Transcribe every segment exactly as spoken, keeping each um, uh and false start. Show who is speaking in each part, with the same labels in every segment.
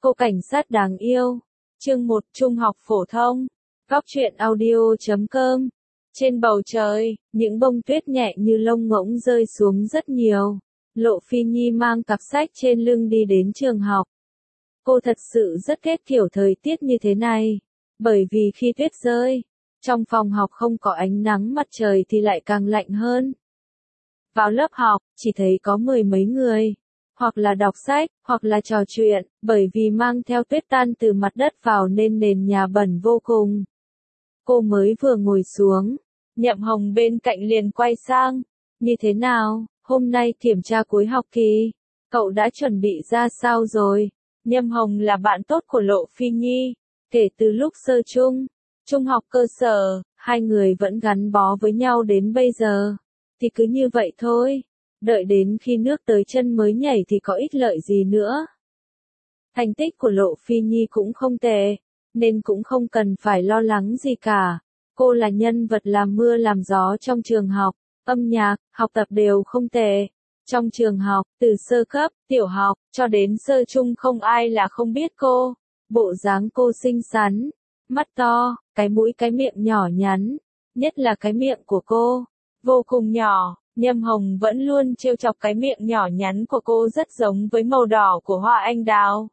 Speaker 1: Cô cảnh sát đáng yêu. Chương một Trung học phổ thông. Góc truyện audio chấm com. Trên bầu trời, những bông tuyết nhẹ như lông ngỗng rơi xuống rất nhiều. Lộ Phi Nhi mang cặp sách trên lưng đi đến trường học. Cô thật sự rất ghét kiểu thời tiết như thế này. Bởi vì khi tuyết rơi, trong phòng học không có ánh nắng mặt trời thì lại càng lạnh hơn. Vào lớp học, chỉ thấy có mười mấy người. Hoặc là đọc sách, hoặc là trò chuyện, bởi vì mang theo tuyết tan từ mặt đất vào nên nền nhà bẩn vô cùng. Cô mới vừa ngồi xuống, Nhậm Hồng bên cạnh liền quay sang. Như thế nào, hôm nay kiểm tra cuối học kỳ, cậu đã chuẩn bị ra sao rồi? Nhậm Hồng là bạn tốt của Lộ Phi Nhi, kể từ lúc sơ trung, trung học cơ sở, hai người vẫn gắn bó với nhau đến bây giờ. Thì cứ như vậy thôi. Đợi đến khi nước tới chân mới nhảy thì có ích lợi gì nữa. Thành tích của Lộ Phi Nhi cũng không tệ, nên cũng không cần phải lo lắng gì cả. Cô là nhân vật làm mưa làm gió trong trường học, âm nhạc, học tập đều không tệ. Trong trường học, từ sơ cấp, tiểu học, cho đến sơ trung không ai là không biết cô. Bộ dáng cô xinh xắn, mắt to, cái mũi cái miệng nhỏ nhắn, nhất là cái miệng của cô, vô cùng nhỏ. Nhâm Hồng vẫn luôn trêu chọc cái miệng nhỏ nhắn của cô rất giống với màu đỏ của hoa anh đào.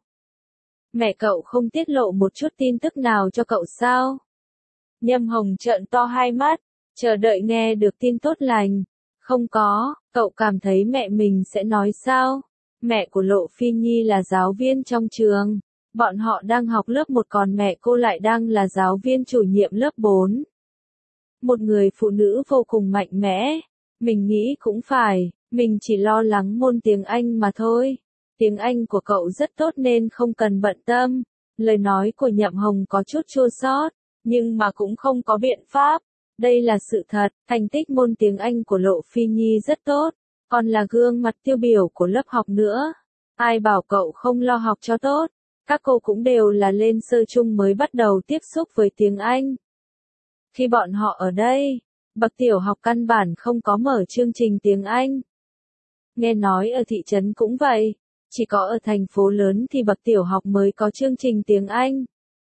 Speaker 1: Mẹ cậu không tiết lộ một chút tin tức nào cho cậu sao? Nhâm Hồng trợn to hai mắt, chờ đợi nghe được tin tốt lành. Không có, cậu cảm thấy mẹ mình sẽ nói sao? Mẹ của Lộ Phi Nhi là giáo viên trong trường. Bọn họ đang học lớp một còn mẹ cô lại đang là giáo viên chủ nhiệm lớp bốn. Một người phụ nữ vô cùng mạnh mẽ. Mình nghĩ cũng phải, mình chỉ lo lắng môn tiếng Anh mà thôi. Tiếng Anh của cậu rất tốt nên không cần bận tâm. Lời nói của Nhậm Hồng có chút chua xót, nhưng mà cũng không có biện pháp. Đây là sự thật, thành tích môn tiếng Anh của Lộ Phi Nhi rất tốt, còn là gương mặt tiêu biểu của lớp học nữa. Ai bảo cậu không lo học cho tốt, các cô cũng đều là lên sơ trung mới bắt đầu tiếp xúc với tiếng Anh. Khi bọn họ ở đây, bậc tiểu học căn bản không có mở chương trình tiếng Anh. Nghe nói ở thị trấn cũng vậy, chỉ có ở thành phố lớn thì bậc tiểu học mới có chương trình tiếng Anh.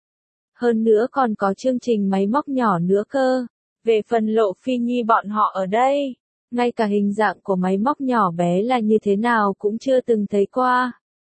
Speaker 1: Hơn nữa còn có chương trình máy móc nhỏ nữa cơ. Về phần Lộ Phi Nhi bọn họ ở đây, ngay cả hình dạng của máy móc nhỏ bé là như thế nào cũng chưa từng thấy qua.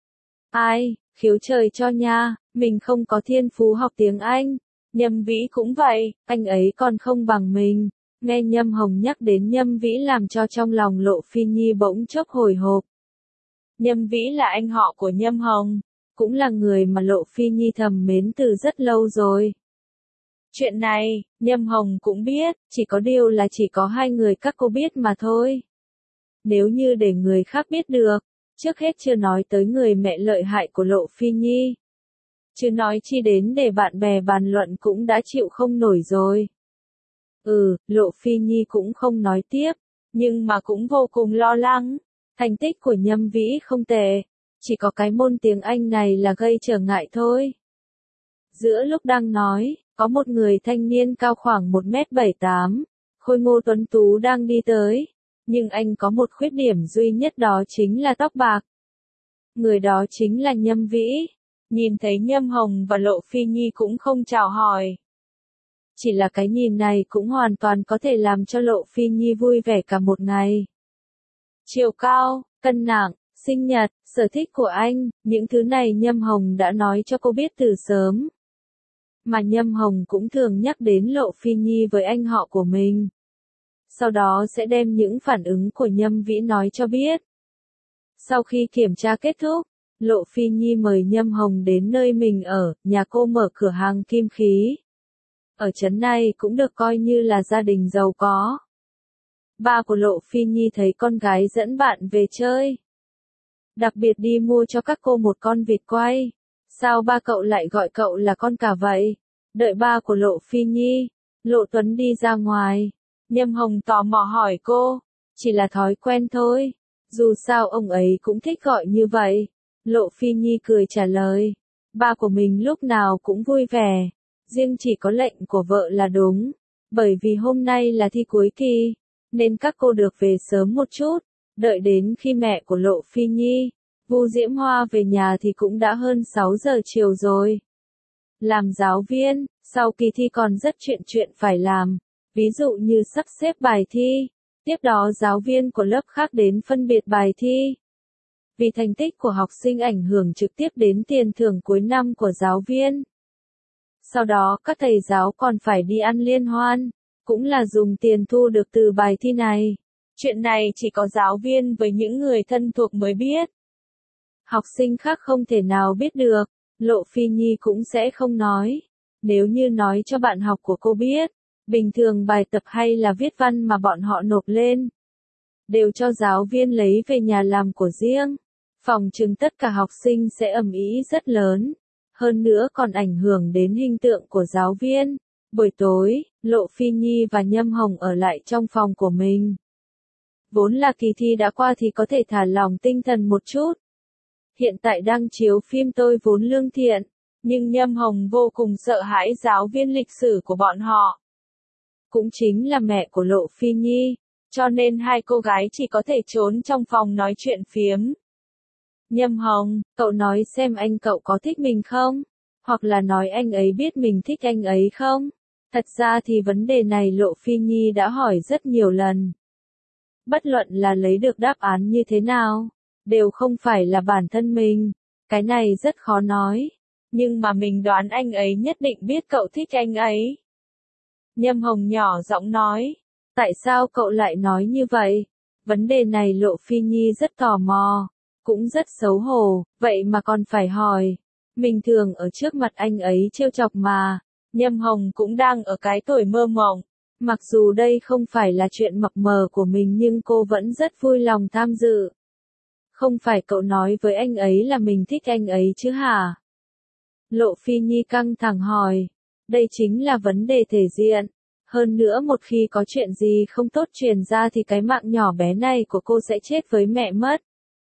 Speaker 1: Ai, khiếu trời cho nha, mình không có thiên phú học tiếng Anh. Nhâm Vĩ cũng vậy, anh ấy còn không bằng mình. Nghe Nhâm Hồng nhắc đến Nhâm Vĩ làm cho trong lòng Lộ Phi Nhi bỗng chốc hồi hộp. Nhâm Vĩ là anh họ của Nhâm Hồng, cũng là người mà Lộ Phi Nhi thầm mến từ rất lâu rồi. Chuyện này, Nhâm Hồng cũng biết, chỉ có điều là chỉ có hai người các cô biết mà thôi. Nếu như để người khác biết được, trước hết chưa nói tới người mẹ lợi hại của Lộ Phi Nhi. Chứ nói chi đến để bạn bè bàn luận cũng đã chịu không nổi rồi. Ừ, Lộ Phi Nhi cũng không nói tiếp, nhưng mà cũng vô cùng lo lắng. Thành tích của Nhâm Vĩ không tệ, chỉ có cái môn tiếng Anh này là gây trở ngại thôi. Giữa lúc đang nói, có một người thanh niên cao khoảng một mét bảy tám, khôi ngô tuấn tú đang đi tới, nhưng anh có một khuyết điểm duy nhất đó chính là tóc bạc. Người đó chính là Nhâm Vĩ. Nhìn thấy Nhâm Hồng và Lộ Phi Nhi cũng không chào hỏi. Chỉ là cái nhìn này cũng hoàn toàn có thể làm cho Lộ Phi Nhi vui vẻ cả một ngày. Chiều cao, cân nặng, sinh nhật, sở thích của anh, những thứ này Nhâm Hồng đã nói cho cô biết từ sớm. Mà Nhâm Hồng cũng thường nhắc đến Lộ Phi Nhi với anh họ của mình. Sau đó sẽ đem những phản ứng của Nhâm Vĩ nói cho biết. Sau khi kiểm tra kết thúc, Lộ Phi Nhi mời Nhâm Hồng đến nơi mình ở, nhà cô mở cửa hàng kim khí. Ở trấn này cũng được coi như là gia đình giàu có. Ba của Lộ Phi Nhi thấy con gái dẫn bạn về chơi. Đặc biệt đi mua cho các cô một con vịt quay. Sao ba cậu lại gọi cậu là con cả vậy? Đợi ba của Lộ Phi Nhi, Lộ Tuấn đi ra ngoài. Nhâm Hồng tò mò hỏi cô. Chỉ là thói quen thôi. Dù sao ông ấy cũng thích gọi như vậy. Lộ Phi Nhi cười trả lời. Ba của mình lúc nào cũng vui vẻ. Riêng chỉ có lệnh của vợ là đúng. Bởi vì hôm nay là thi cuối kỳ, nên các cô được về sớm một chút. Đợi đến khi mẹ của Lộ Phi Nhi, Vu Diễm Hoa về nhà thì cũng đã hơn sáu giờ chiều rồi. Làm giáo viên, sau kỳ thi còn rất chuyện chuyện phải làm, ví dụ như sắp xếp bài thi, tiếp đó giáo viên của lớp khác đến phân biệt bài thi. Vì thành tích của học sinh ảnh hưởng trực tiếp đến tiền thưởng cuối năm của giáo viên. Sau đó các thầy giáo còn phải đi ăn liên hoan, cũng là dùng tiền thu được từ bài thi này. Chuyện này chỉ có giáo viên với những người thân thuộc mới biết. Học sinh khác không thể nào biết được, Lộ Phi Nhi cũng sẽ không nói. Nếu như nói cho bạn học của cô biết, bình thường bài tập hay là viết văn mà bọn họ nộp lên, đều cho giáo viên lấy về nhà làm của riêng. Phòng chừng tất cả học sinh sẽ ầm ĩ rất lớn, hơn nữa còn ảnh hưởng đến hình tượng của giáo viên. Buổi tối, Lộ Phi Nhi và Nhâm Hồng ở lại trong phòng của mình. Vốn là kỳ thi đã qua thì có thể thả lỏng tinh thần một chút. Hiện tại đang chiếu phim Tôi Vốn Lương Thiện, nhưng Nhâm Hồng vô cùng sợ hãi giáo viên lịch sử của bọn họ. Cũng chính là mẹ của Lộ Phi Nhi, cho nên hai cô gái chỉ có thể trốn trong phòng nói chuyện phiếm. Nhâm Hồng, cậu nói xem anh cậu có thích mình không? Hoặc là nói anh ấy biết mình thích anh ấy không? Thật ra thì vấn đề này Lộ Phi Nhi đã hỏi rất nhiều lần. Bất luận là lấy được đáp án như thế nào, đều không phải là bản thân mình. Cái này rất khó nói. Nhưng mà mình đoán anh ấy nhất định biết cậu thích anh ấy. Nhâm Hồng nhỏ giọng nói. Tại sao cậu lại nói như vậy? Vấn đề này Lộ Phi Nhi rất tò mò, cũng rất xấu hổ, vậy mà còn phải hỏi. Mình thường ở trước mặt anh ấy trêu chọc mà. Nhâm Hồng cũng đang ở cái tuổi mơ mộng. Mặc dù đây không phải là chuyện mập mờ của mình nhưng cô vẫn rất vui lòng tham dự. Không phải cậu nói với anh ấy là mình thích anh ấy chứ hả? Lộ Phi Nhi căng thẳng hỏi. Đây chính là vấn đề thể diện. Hơn nữa một khi có chuyện gì không tốt truyền ra thì cái mạng nhỏ bé này của cô sẽ chết với mẹ mất.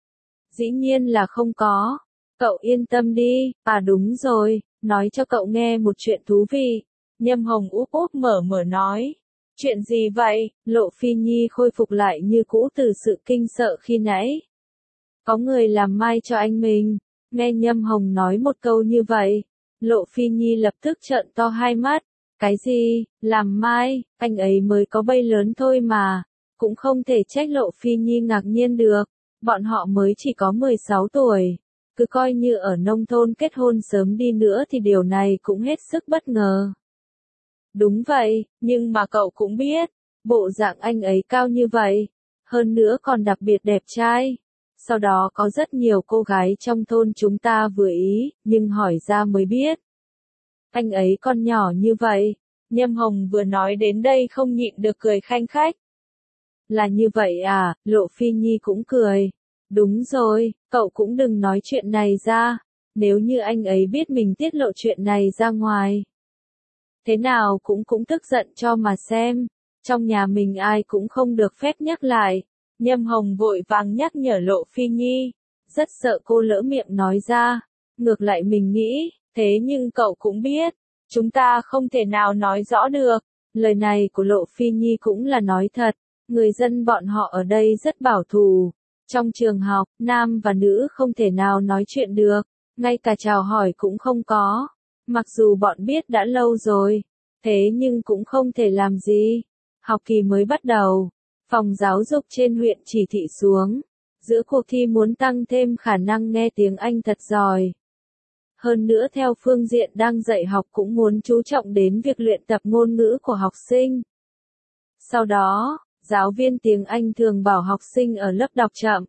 Speaker 1: Dĩ nhiên là không có. Cậu yên tâm đi. À đúng rồi, nói cho cậu nghe một chuyện thú vị. Nhâm Hồng úp úp mở mở nói. Chuyện gì vậy? Lộ Phi Nhi khôi phục lại như cũ từ sự kinh sợ khi nãy. Có người làm mai cho anh mình. Nghe Nhâm Hồng nói một câu như vậy, Lộ Phi Nhi lập tức trợn to hai mắt. Cái gì? Làm mai? Anh ấy mới có bay lớn thôi mà. Cũng không thể trách Lộ Phi Nhi ngạc nhiên được. Bọn họ mới chỉ có mười sáu tuổi. Cứ coi như ở nông thôn kết hôn sớm đi nữa thì điều này cũng hết sức bất ngờ. Đúng vậy, nhưng mà cậu cũng biết, bộ dạng anh ấy cao như vậy, hơn nữa còn đặc biệt đẹp trai. Sau đó có rất nhiều cô gái trong thôn chúng ta vừa ý, nhưng hỏi ra mới biết. Anh ấy còn nhỏ như vậy. Nhâm Hồng vừa nói đến đây không nhịn được cười khanh khách. Là như vậy à? Lộ Phi Nhi cũng cười. Đúng rồi, cậu cũng đừng nói chuyện này ra. Nếu như anh ấy biết mình tiết lộ chuyện này ra ngoài, thế nào cũng cũng tức giận cho mà xem. Trong nhà mình ai cũng không được phép nhắc lại. Nhâm Hồng vội vàng nhắc nhở Lộ Phi Nhi. Rất sợ cô lỡ miệng nói ra. Ngược lại mình nghĩ, thế nhưng cậu cũng biết, chúng ta không thể nào nói rõ được. Lời này của Lộ Phi Nhi cũng là nói thật. Người dân bọn họ ở đây rất bảo thủ. Trong trường học, nam và nữ không thể nào nói chuyện được. Ngay cả chào hỏi cũng không có. Mặc dù bọn biết đã lâu rồi, thế nhưng cũng không thể làm gì. Học kỳ mới bắt đầu, phòng giáo dục trên huyện chỉ thị xuống. Giữa cuộc thi muốn tăng thêm khả năng nghe tiếng Anh thật giỏi. Hơn nữa theo phương diện đang dạy học cũng muốn chú trọng đến việc luyện tập ngôn ngữ của học sinh. Sau đó, giáo viên tiếng Anh thường bảo học sinh ở lớp đọc chậm.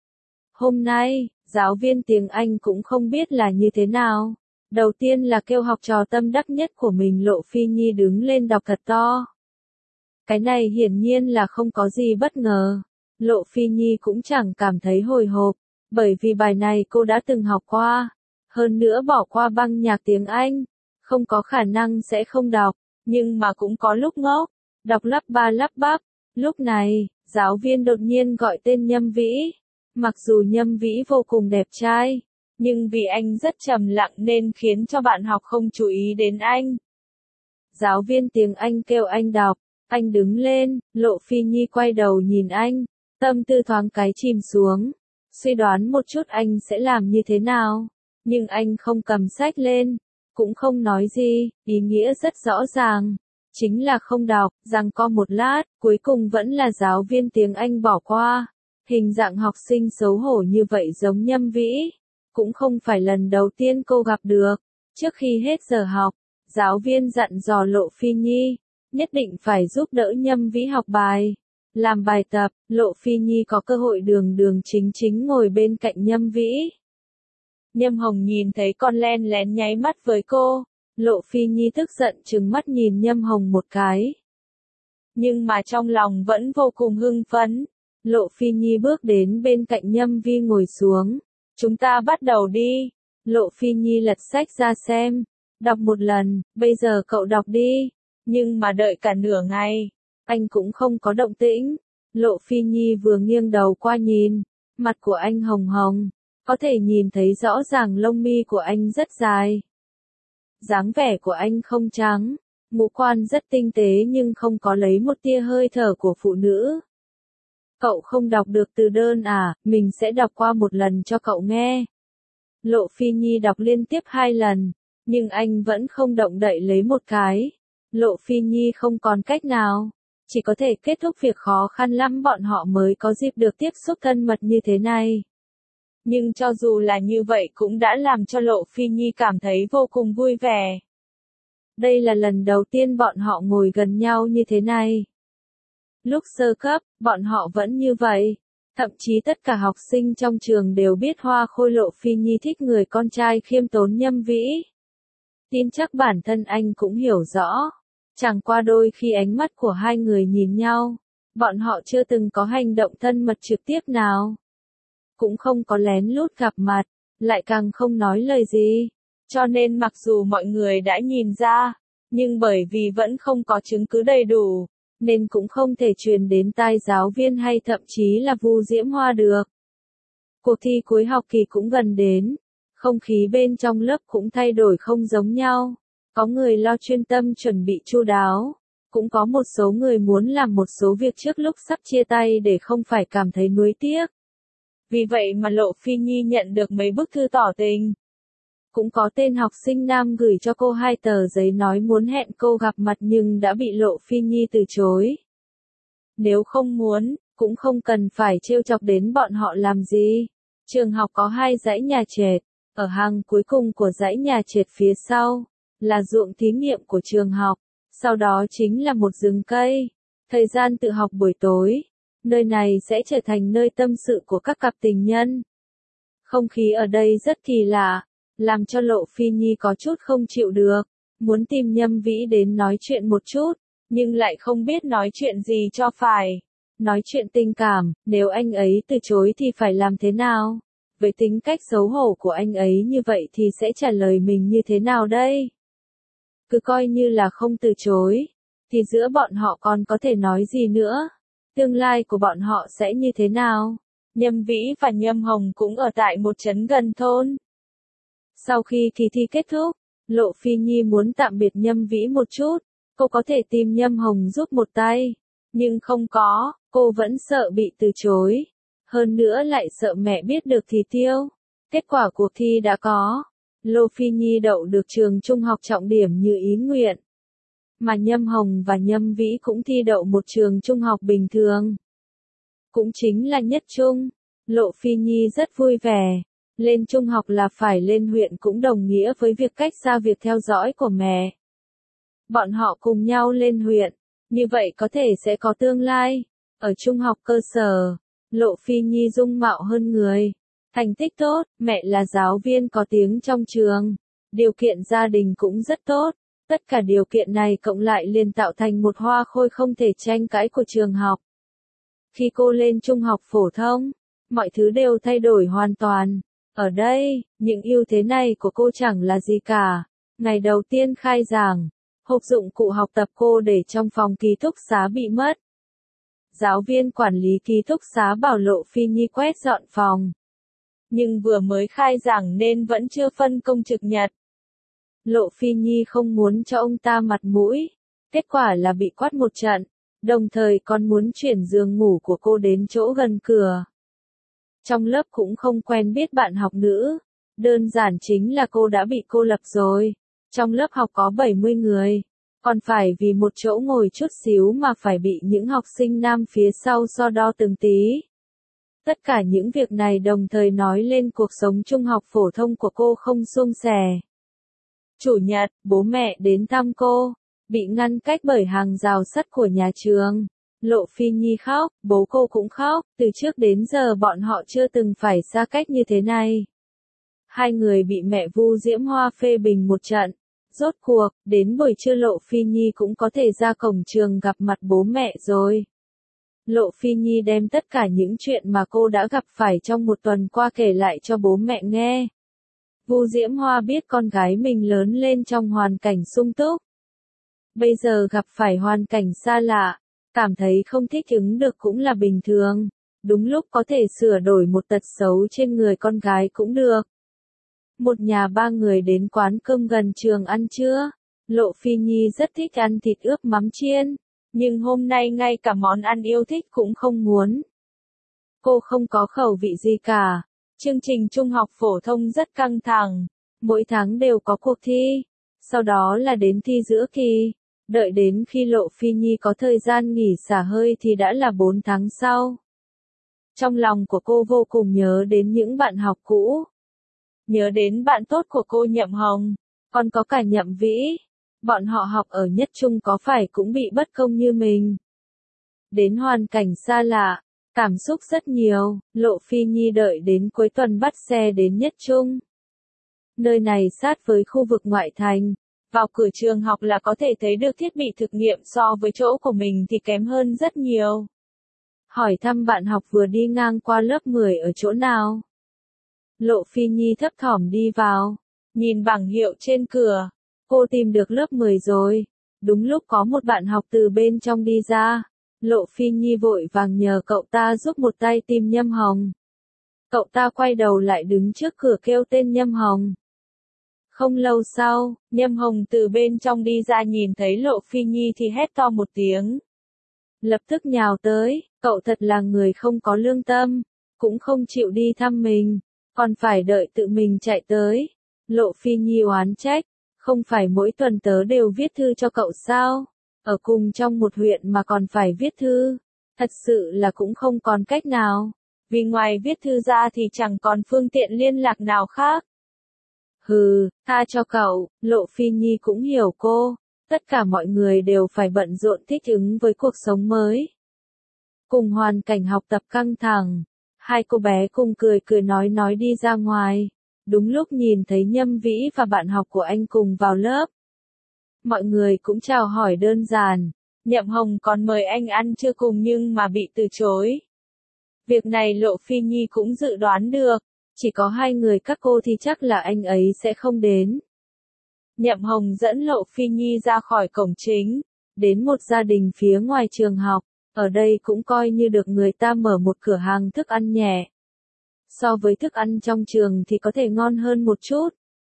Speaker 1: Hôm nay, giáo viên tiếng Anh cũng không biết là như thế nào. Đầu tiên là kêu học trò tâm đắc nhất của mình Lộ Phi Nhi đứng lên đọc thật to. Cái này hiển nhiên là không có gì bất ngờ. Lộ Phi Nhi cũng chẳng cảm thấy hồi hộp, bởi vì bài này cô đã từng học qua. Hơn nữa bỏ qua băng nhạc tiếng Anh, không có khả năng sẽ không đọc, nhưng mà cũng có lúc ngốc, đọc lắp ba lắp bắp. Lúc này, giáo viên đột nhiên gọi tên Nhâm Vĩ. Mặc dù Nhâm Vĩ vô cùng đẹp trai, nhưng vì anh rất trầm lặng nên khiến cho bạn học không chú ý đến anh. Giáo viên tiếng Anh kêu anh đọc, anh đứng lên, Lộ Phi Nhi quay đầu nhìn anh, tâm tư thoáng cái chìm xuống. suy đoán một chút anh sẽ làm như thế nào. Nhưng anh không cầm sách lên, cũng không nói gì, ý nghĩa rất rõ ràng. Chính là không đọc, giằng co một lát, cuối cùng vẫn là giáo viên tiếng Anh bỏ qua. Hình dạng học sinh xấu hổ như vậy giống Nhâm Vĩ. Cũng không phải lần đầu tiên cô gặp được. Trước khi hết giờ học, giáo viên dặn dò Lộ Phi Nhi, nhất định phải giúp đỡ Nhâm Vĩ học bài. Làm bài tập, Lộ Phi Nhi có cơ hội đường đường chính chính ngồi bên cạnh Nhâm Vĩ. Nhâm Hồng nhìn thấy con len lén nháy mắt với cô. Lộ Phi Nhi tức giận trừng mắt nhìn Nhâm Hồng một cái. Nhưng mà trong lòng vẫn vô cùng hưng phấn. Lộ Phi Nhi bước đến bên cạnh Nhâm Vi ngồi xuống. Chúng ta bắt đầu đi. Lộ Phi Nhi lật sách ra xem. Đọc một lần, bây giờ cậu đọc đi. Nhưng mà đợi cả nửa ngày. Anh cũng không có động tĩnh. Lộ Phi Nhi vừa nghiêng đầu qua nhìn. Mặt của anh hồng hồng. Có thể nhìn thấy rõ ràng lông mi của anh rất dài. Dáng vẻ của anh không trắng. Ngũ quan rất tinh tế nhưng không có lấy một tia hơi thở của phụ nữ. Cậu không đọc được từ đơn à, mình sẽ đọc qua một lần cho cậu nghe. Lộ Phi Nhi đọc liên tiếp hai lần, nhưng anh vẫn không động đậy lấy một cái. Lộ Phi Nhi không còn cách nào, chỉ có thể kết thúc việc khó khăn lắm bọn họ mới có dịp được tiếp xúc thân mật như thế này. Nhưng cho dù là như vậy cũng đã làm cho Lộ Phi Nhi cảm thấy vô cùng vui vẻ. Đây là lần đầu tiên bọn họ ngồi gần nhau như thế này. Lúc sơ cấp, bọn họ vẫn như vậy. Thậm chí tất cả học sinh trong trường đều biết Hoa Khôi Lộ Phi Nhi thích người con trai khiêm tốn Nhâm Vĩ. Tin chắc bản thân anh cũng hiểu rõ. Chẳng qua đôi khi ánh mắt của hai người nhìn nhau, bọn họ chưa từng có hành động thân mật trực tiếp nào. Cũng không có lén lút gặp mặt, lại càng không nói lời gì. Cho nên mặc dù mọi người đã nhìn ra, nhưng bởi vì vẫn không có chứng cứ đầy đủ, nên cũng không thể truyền đến tai giáo viên hay thậm chí là Vu Diễm Hoa được. Cuộc thi cuối học kỳ cũng gần đến, không khí bên trong lớp cũng thay đổi không giống nhau. Có người lo chuyên tâm chuẩn bị chu đáo, cũng có một số người muốn làm một số việc trước lúc sắp chia tay để không phải cảm thấy nuối tiếc. Vì vậy mà Lộ Phi Nhi nhận được mấy bức thư tỏ tình. Cũng có tên học sinh nam gửi cho cô hai tờ giấy nói muốn hẹn cô gặp mặt nhưng đã bị Lộ Phi Nhi từ chối. Nếu không muốn, cũng không cần phải trêu chọc đến bọn họ làm gì. Trường học có hai dãy nhà trệt, ở hàng cuối cùng của dãy nhà trệt phía sau, là ruộng thí nghiệm của trường học, sau đó chính là một rừng cây. Thời gian tự học buổi tối, nơi này sẽ trở thành nơi tâm sự của các cặp tình nhân. Không khí ở đây rất kỳ lạ, làm cho Lộ Phi Nhi có chút không chịu được, muốn tìm Nhâm Vĩ đến nói chuyện một chút, nhưng lại không biết nói chuyện gì cho phải. Nói chuyện tình cảm, nếu anh ấy từ chối thì phải làm thế nào? Với tính cách xấu hổ của anh ấy như vậy thì sẽ trả lời mình như thế nào đây? Cứ coi như là không từ chối, thì giữa bọn họ còn có thể nói gì nữa? Tương lai của bọn họ sẽ như thế nào? Nhâm Vĩ và Nhâm Hồng cũng ở tại một trấn gần thôn. Sau khi kỳ thi kết thúc, Lộ Phi Nhi muốn tạm biệt Nhâm Vĩ một chút, cô có thể tìm Nhâm Hồng giúp một tay, nhưng không có, cô vẫn sợ bị từ chối, hơn nữa lại sợ mẹ biết được thì tiêu. Kết quả cuộc thi đã có, Lộ Phi Nhi đậu được trường trung học trọng điểm như ý nguyện, mà Nhâm Hồng và Nhâm Vĩ cũng thi đậu một trường trung học bình thường, cũng chính là nhất trung. Lộ Phi Nhi rất vui vẻ. Lên trung học là phải lên huyện cũng đồng nghĩa với việc cách xa việc theo dõi của mẹ. Bọn họ cùng nhau lên huyện, như vậy có thể sẽ có tương lai. Ở trung học cơ sở, Lộ Phi Nhi dung mạo hơn người, thành tích tốt, mẹ là giáo viên có tiếng trong trường, điều kiện gia đình cũng rất tốt. Tất cả điều kiện này cộng lại liền tạo thành một hoa khôi không thể tranh cãi của trường học. Khi cô lên trung học phổ thông, mọi thứ đều thay đổi hoàn toàn. Ở đây, những ưu thế này của cô chẳng là gì cả. Ngày đầu tiên khai giảng, hộp dụng cụ học tập cô để trong phòng ký túc xá bị mất. Giáo viên quản lý ký túc xá bảo Lộ Phi Nhi quét dọn phòng. Nhưng vừa mới khai giảng nên vẫn chưa phân công trực nhật. Lộ Phi Nhi không muốn cho ông ta mặt mũi. Kết quả là bị quát một trận, đồng thời còn muốn chuyển giường ngủ của cô đến chỗ gần cửa. Trong lớp cũng không quen biết bạn học nữ. Đơn giản chính là cô đã bị cô lập rồi. Trong lớp học có bảy mươi người. Còn phải vì một chỗ ngồi chút xíu mà phải bị những học sinh nam phía sau so đo từng tí. Tất cả những việc này đồng thời nói lên cuộc sống trung học phổ thông của cô không suôn sẻ. Chủ nhật, bố mẹ đến thăm cô, bị ngăn cách bởi hàng rào sắt của nhà trường. Lộ Phi Nhi khóc, bố cô cũng khóc, từ trước đến giờ bọn họ chưa từng phải xa cách như thế này. Hai người bị mẹ Vu Diễm Hoa phê bình một trận. Rốt cuộc, đến buổi trưa Lộ Phi Nhi cũng có thể ra cổng trường gặp mặt bố mẹ rồi. Lộ Phi Nhi đem tất cả những chuyện mà cô đã gặp phải trong một tuần qua kể lại cho bố mẹ nghe. Vu Diễm Hoa biết con gái mình lớn lên trong hoàn cảnh sung túc. Bây giờ gặp phải hoàn cảnh xa lạ, cảm thấy không thích ứng được cũng là bình thường. Đúng lúc có thể sửa đổi một tật xấu trên người con gái cũng được. Một nhà ba người đến quán cơm gần trường ăn trưa. Lộ Phi Nhi rất thích ăn thịt ướp mắm chiên, nhưng hôm nay ngay cả món ăn yêu thích cũng không muốn. Cô không có khẩu vị gì cả. Chương trình trung học phổ thông rất căng thẳng. Mỗi tháng đều có cuộc thi. Sau đó là đến thi giữa kỳ. Đợi đến khi Lộ Phi Nhi có thời gian nghỉ xả hơi thì đã là bốn tháng sau. Trong lòng của cô vô cùng nhớ đến những bạn học cũ. Nhớ đến bạn tốt của cô Nhậm Hồng, còn có cả Nhậm Vĩ. Bọn họ học ở nhất trung có phải cũng bị bất công như mình. Đến hoàn cảnh xa lạ, cảm xúc rất nhiều, Lộ Phi Nhi đợi đến cuối tuần bắt xe đến nhất trung. Nơi này sát với khu vực ngoại thành. Vào cửa trường học là có thể thấy được thiết bị thực nghiệm so với chỗ của mình thì kém hơn rất nhiều. Hỏi thăm bạn học vừa đi ngang qua lớp mười ở chỗ nào. Lộ Phi Nhi thấp thỏm đi vào, nhìn bảng hiệu trên cửa, cô tìm được lớp mười rồi. Đúng lúc có một bạn học từ bên trong đi ra, Lộ Phi Nhi vội vàng nhờ cậu ta giúp một tay tìm Nhâm Hồng. Cậu ta quay đầu lại đứng trước cửa kêu tên Nhâm Hồng. Không lâu sau, Nhâm Hồng từ bên trong đi ra nhìn thấy Lộ Phi Nhi thì hét to một tiếng. Lập tức nhào tới, cậu thật là người không có lương tâm, cũng không chịu đi thăm mình, còn phải đợi tự mình chạy tới. Lộ Phi Nhi oán trách, không phải mỗi tuần tớ đều viết thư cho cậu sao? Ở cùng trong một huyện mà còn phải viết thư, thật sự là cũng không còn cách nào, vì ngoài viết thư ra thì chẳng còn phương tiện liên lạc nào khác. Hừ, tha cho cậu, Lộ Phi Nhi cũng hiểu cô, tất cả mọi người đều phải bận rộn thích ứng với cuộc sống mới. Cùng hoàn cảnh học tập căng thẳng, hai cô bé cùng cười cười nói nói đi ra ngoài, đúng lúc nhìn thấy Nhâm Vĩ và bạn học của anh cùng vào lớp. Mọi người cũng chào hỏi đơn giản, Nhậm Hồng còn mời anh ăn trưa cùng nhưng mà bị từ chối. Việc này Lộ Phi Nhi cũng dự đoán được. Chỉ có hai người các cô thì chắc là anh ấy sẽ không đến. Nhậm Hồng dẫn Lộ Phi Nhi ra khỏi cổng chính, đến một gia đình phía ngoài trường học, ở đây cũng coi như được người ta mở một cửa hàng thức ăn nhẹ. So với thức ăn trong trường thì có thể ngon hơn một chút.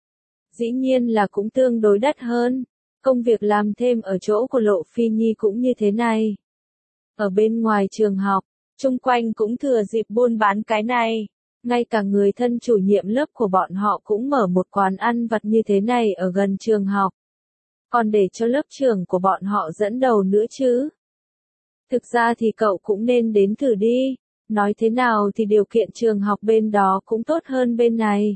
Speaker 1: Dĩ nhiên là cũng tương đối đắt hơn. Công việc làm thêm ở chỗ của Lộ Phi Nhi cũng như thế này. Ở bên ngoài trường học, chung quanh cũng thừa dịp buôn bán cái này. Ngay cả người thân chủ nhiệm lớp của bọn họ cũng mở một quán ăn vặt như thế này ở gần trường học. Còn để cho lớp trưởng của bọn họ dẫn đầu nữa chứ. Thực ra thì cậu cũng nên đến thử đi, nói thế nào thì điều kiện trường học bên đó cũng tốt hơn bên này.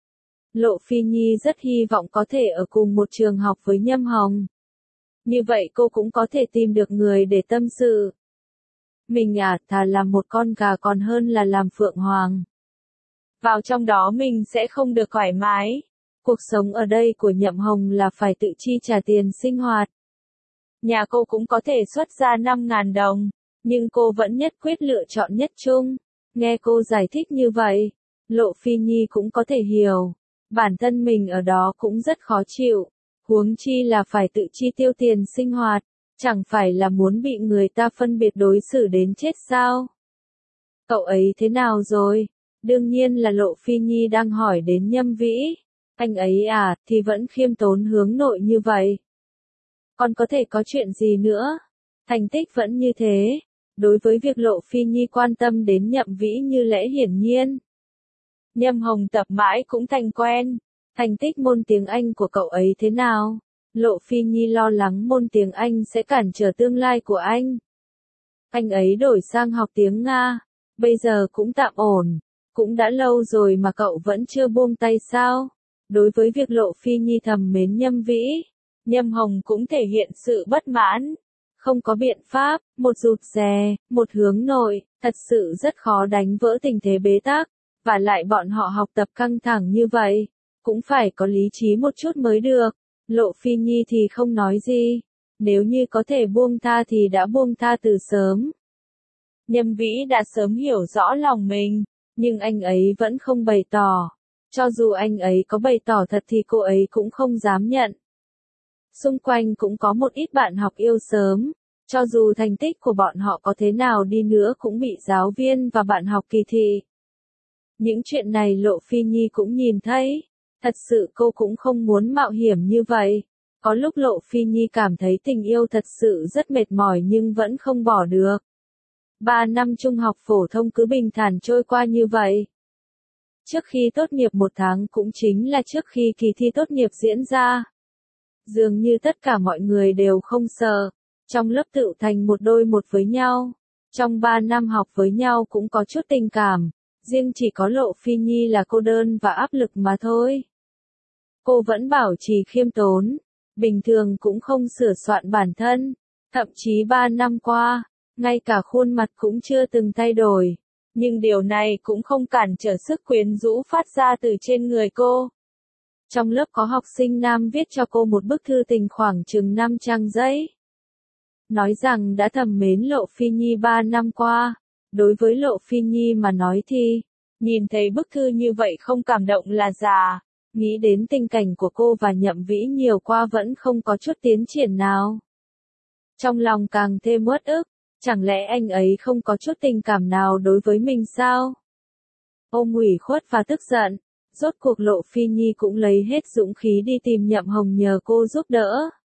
Speaker 1: Lộ Phi Nhi rất hy vọng có thể ở cùng một trường học với Nhâm Hồng. Như vậy cô cũng có thể tìm được người để tâm sự. Mình à, thà làm một con gà còn hơn là làm phượng hoàng. Vào trong đó mình sẽ không được thoải mái. Cuộc sống ở đây của Nhậm Hồng là phải tự chi trả tiền sinh hoạt. Nhà cô cũng có thể xuất ra năm nghìn đồng, nhưng cô vẫn nhất quyết lựa chọn nhất trung. Nghe cô giải thích như vậy, Lộ Phi Nhi cũng có thể hiểu. Bản thân mình ở đó cũng rất khó chịu. Huống chi là phải tự chi tiêu tiền sinh hoạt, chẳng phải là muốn bị người ta phân biệt đối xử đến chết sao? Cậu ấy thế nào rồi? Đương nhiên là Lộ Phi Nhi đang hỏi đến Nhâm Vĩ. Anh ấy à, thì vẫn khiêm tốn hướng nội như vậy. Còn có thể có chuyện gì nữa? Thành tích vẫn như thế. đối với việc Lộ Phi Nhi quan tâm đến Nhậm Vĩ như lẽ hiển nhiên. Nhâm Hồng tập mãi cũng thành quen. Thành tích môn tiếng Anh của cậu ấy thế nào? Lộ Phi Nhi lo lắng môn tiếng Anh sẽ cản trở tương lai của anh. Anh ấy đổi sang học tiếng Nga, bây giờ cũng tạm ổn. Cũng đã lâu rồi mà cậu vẫn chưa buông tay sao? Đối với việc Lộ Phi Nhi thầm mến Nhâm Vĩ, Nhâm Hồng cũng thể hiện sự bất mãn. Không có biện pháp, một rụt rè, một hướng nội, thật sự rất khó đánh vỡ tình thế bế tắc. Và lại bọn họ học tập căng thẳng như vậy, cũng phải có lý trí một chút mới được. Lộ Phi Nhi thì không nói gì. Nếu như có thể buông tha thì đã buông tha từ sớm. Nhâm Vĩ đã sớm hiểu rõ lòng mình, nhưng anh ấy vẫn không bày tỏ. Cho dù anh ấy có bày tỏ thật thì cô ấy cũng không dám nhận. Xung quanh cũng có một ít bạn học yêu sớm. Cho dù thành tích của bọn họ có thế nào đi nữa cũng bị giáo viên và bạn học kỳ thị. Những chuyện này Lộ Phi Nhi cũng nhìn thấy. Thật sự cô cũng không muốn mạo hiểm như vậy. Có lúc Lộ Phi Nhi cảm thấy tình yêu thật sự rất mệt mỏi nhưng vẫn không bỏ được. Ba năm trung học phổ thông cứ bình thản trôi qua như vậy. Trước khi tốt nghiệp một tháng cũng chính là trước khi kỳ thi tốt nghiệp diễn ra. Dường như tất cả mọi người đều không sợ. Trong lớp tự thành một đôi một với nhau. Trong ba năm học với nhau cũng có chút tình cảm. Riêng chỉ có Lộ Phi Nhi là cô đơn và áp lực mà thôi. Cô vẫn bảo trì khiêm tốn, bình thường cũng không sửa soạn bản thân, thậm chí ba năm qua, ngay cả khuôn mặt cũng chưa từng thay đổi. Nhưng điều này cũng không cản trở sức quyến rũ phát ra từ trên người cô. Trong lớp có học sinh nam viết cho cô một bức thư tình khoảng chừng năm trang giấy. Nói rằng đã thầm mến Lộ Phi Nhi ba năm qua. Đối với Lộ Phi Nhi mà nói thì, nhìn thấy bức thư như vậy không cảm động là giả. Nghĩ đến tình cảnh của cô và Nhậm Vĩ nhiều qua vẫn không có chút tiến triển nào. Trong lòng càng thêm uất ức, chẳng lẽ anh ấy không có chút tình cảm nào đối với mình sao? Ôm ủy khuất và tức giận, rốt cuộc Lộ Phi Nhi cũng lấy hết dũng khí đi tìm Nhậm Hồng nhờ cô giúp đỡ.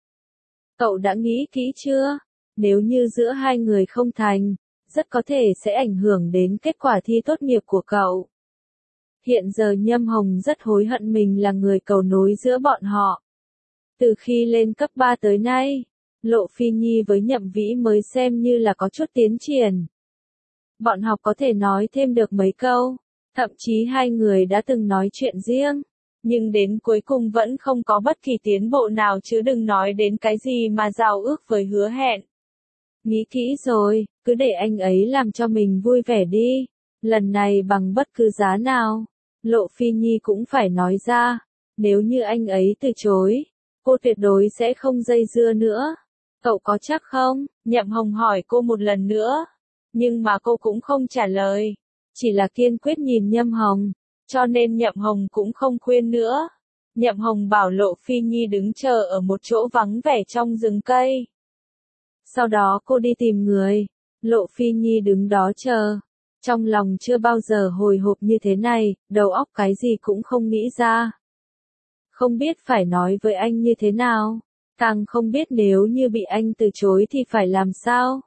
Speaker 1: Cậu đã nghĩ kỹ chưa? Nếu như giữa hai người không thành, rất có thể sẽ ảnh hưởng đến kết quả thi tốt nghiệp của cậu. Hiện giờ Nhâm Hồng rất hối hận mình là người cầu nối giữa bọn họ. Từ khi lên cấp ba tới nay, Lộ Phi Nhi với Nhậm Vĩ mới xem như là có chút tiến triển. Bọn học có thể nói thêm được mấy câu, thậm chí hai người đã từng nói chuyện riêng, nhưng đến cuối cùng vẫn không có bất kỳ tiến bộ nào chứ đừng nói đến cái gì mà giao ước với hứa hẹn. Nghĩ kỹ rồi, cứ để anh ấy làm cho mình vui vẻ đi, lần này bằng bất cứ giá nào. Lộ Phi Nhi cũng phải nói ra, nếu như anh ấy từ chối, cô tuyệt đối sẽ không dây dưa nữa. Cậu có chắc không? Nhậm Hồng hỏi cô một lần nữa, nhưng mà cô cũng không trả lời, chỉ là kiên quyết nhìn Nhâm Hồng, cho nên Nhậm Hồng cũng không khuyên nữa. Nhậm Hồng bảo Lộ Phi Nhi đứng chờ ở một chỗ vắng vẻ trong rừng cây. Sau đó cô đi tìm người, Lộ Phi Nhi đứng đó chờ. Trong lòng chưa bao giờ hồi hộp như thế này, đầu óc cái gì cũng không nghĩ ra. Không biết phải nói với anh như thế nào, càng không biết nếu như bị anh từ chối thì phải làm sao.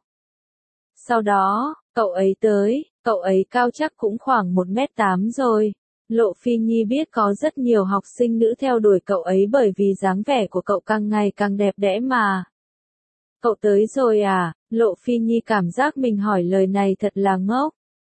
Speaker 1: Sau đó, cậu ấy tới, cậu ấy cao chắc cũng khoảng một mét tám rồi. Lộ Phi Nhi biết có rất nhiều học sinh nữ theo đuổi cậu ấy bởi vì dáng vẻ của cậu càng ngày càng đẹp đẽ mà. Cậu tới rồi à? Lộ Phi Nhi cảm giác mình hỏi lời này thật là ngốc.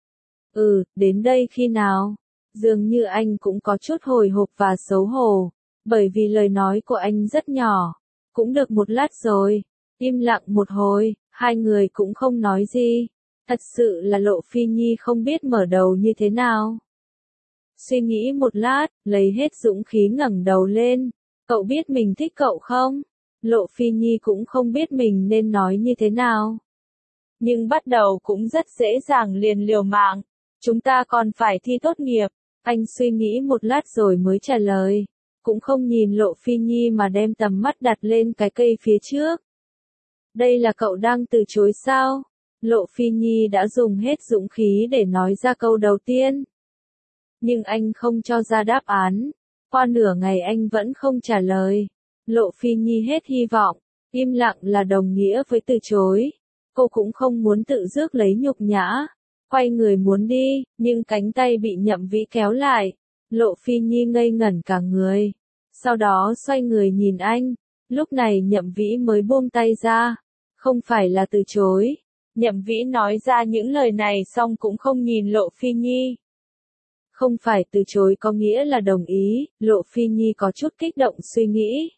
Speaker 1: Ừ, đến đây khi nào? Dường như anh cũng có chút hồi hộp và xấu hổ, bởi vì lời nói của anh rất nhỏ. Cũng được một lát rồi, im lặng một hồi, hai người cũng không nói gì. Thật sự là Lộ Phi Nhi không biết mở đầu như thế nào. Suy nghĩ một lát, lấy hết dũng khí ngẩng đầu lên. Cậu biết mình thích cậu không? Lộ Phi Nhi cũng không biết mình nên nói như thế nào. Nhưng bắt đầu cũng rất dễ dàng liền liều mạng. Chúng ta còn phải thi tốt nghiệp. Anh suy nghĩ một lát rồi mới trả lời. Cũng không nhìn Lộ Phi Nhi mà đem tầm mắt đặt lên cái cây phía trước. Đây là cậu đang từ chối sao? Lộ Phi Nhi đã dùng hết dũng khí để nói ra câu đầu tiên. Nhưng anh không cho ra đáp án. Qua nửa ngày anh vẫn không trả lời. Lộ Phi Nhi hết hy vọng. Im lặng là đồng nghĩa với từ chối. cô cũng không muốn tự rước lấy nhục nhã. Quay người muốn đi, nhưng cánh tay bị Nhậm Vĩ kéo lại. Lộ Phi Nhi ngây ngẩn cả người. Sau đó xoay người nhìn anh. Lúc này Nhậm Vĩ mới buông tay ra. Không phải là từ chối. Nhậm Vĩ nói ra những lời này xong cũng không nhìn Lộ Phi Nhi. Không phải từ chối có nghĩa là đồng ý, Lộ Phi Nhi có chút kích động suy nghĩ.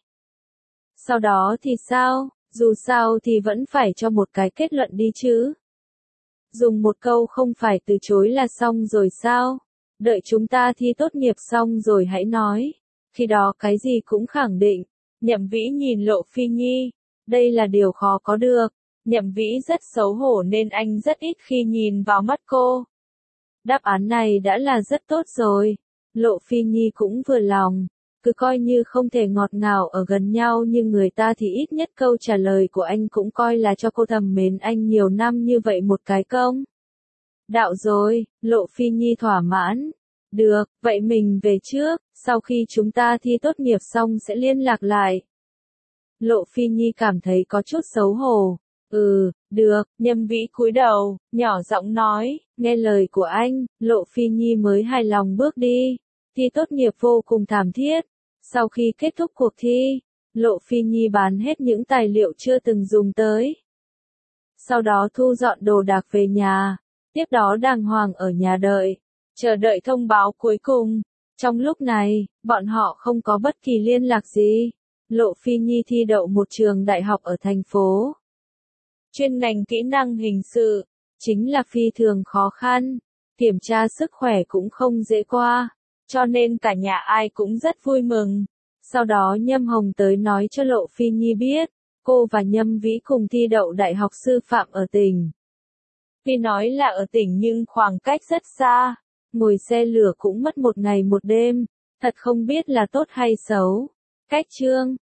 Speaker 1: Sau đó thì sao, dù sao thì vẫn phải cho một cái kết luận đi chứ. Dùng một câu không phải từ chối là xong rồi sao? Đợi chúng ta thi tốt nghiệp xong rồi hãy nói. Khi đó cái gì cũng khẳng định. Nhậm Vĩ nhìn Lộ Phi Nhi. Đây là điều khó có được. Nhậm Vĩ rất xấu hổ nên anh rất ít khi nhìn vào mắt cô. Đáp án này đã là rất tốt rồi. Lộ Phi Nhi cũng vừa lòng. Cứ coi như không thể ngọt ngào ở gần nhau nhưng người ta thì ít nhất câu trả lời của anh cũng coi là cho cô thầm mến anh nhiều năm như vậy một cái công. Đạo rồi, Lộ Phi Nhi thỏa mãn. Được, vậy mình về trước, sau khi chúng ta thi tốt nghiệp xong sẽ liên lạc lại. Lộ Phi Nhi cảm thấy có chút xấu hổ. Ừ, được, Nhậm Vĩ cúi đầu, nhỏ giọng nói, nghe lời của anh, Lộ Phi Nhi mới hài lòng bước đi. Thi tốt nghiệp vô cùng thảm thiết. Sau khi kết thúc cuộc thi, Lộ Phi Nhi bán hết những tài liệu chưa từng dùng tới. Sau đó thu dọn đồ đạc về nhà, tiếp đó đàng hoàng ở nhà đợi, chờ đợi thông báo cuối cùng. Trong lúc này, bọn họ không có bất kỳ liên lạc gì. Lộ Phi Nhi thi đậu một trường đại học ở thành phố. Chuyên ngành kỹ năng hình sự, chính là phi thường khó khăn, kiểm tra sức khỏe cũng không dễ qua, cho nên cả nhà ai cũng rất vui mừng. Sau đó Nhâm Hồng tới nói cho Lộ Phi Nhi biết, cô và Nhâm Vĩ cùng thi đậu đại học sư phạm ở tỉnh. Tuy nói là ở tỉnh nhưng khoảng cách rất xa, ngồi xe lửa cũng mất một ngày một đêm, thật không biết là tốt hay xấu. Cách chương